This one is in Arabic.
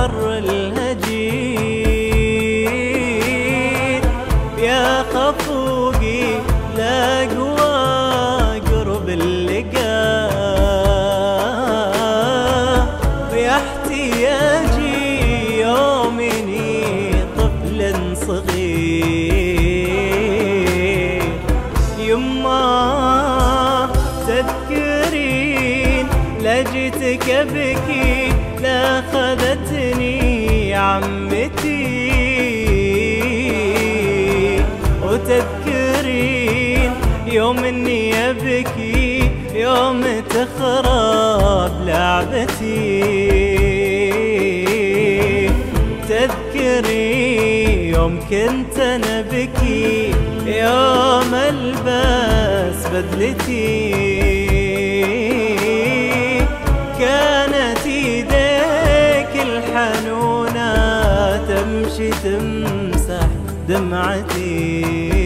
حر الهجين يا خفوقي لا قوى قرب اللقاء ويا احتياجي يومني طفل صغير يما تذكرين لجيتك ابكي لا خذتني عمتي وتذكرين يوم اني ابكي يوم تخرب لعبتي تذكري يوم كنت انا بكي يوم البس بدلتي كانت ايديك الحنونة تمشي تمسح دمعتي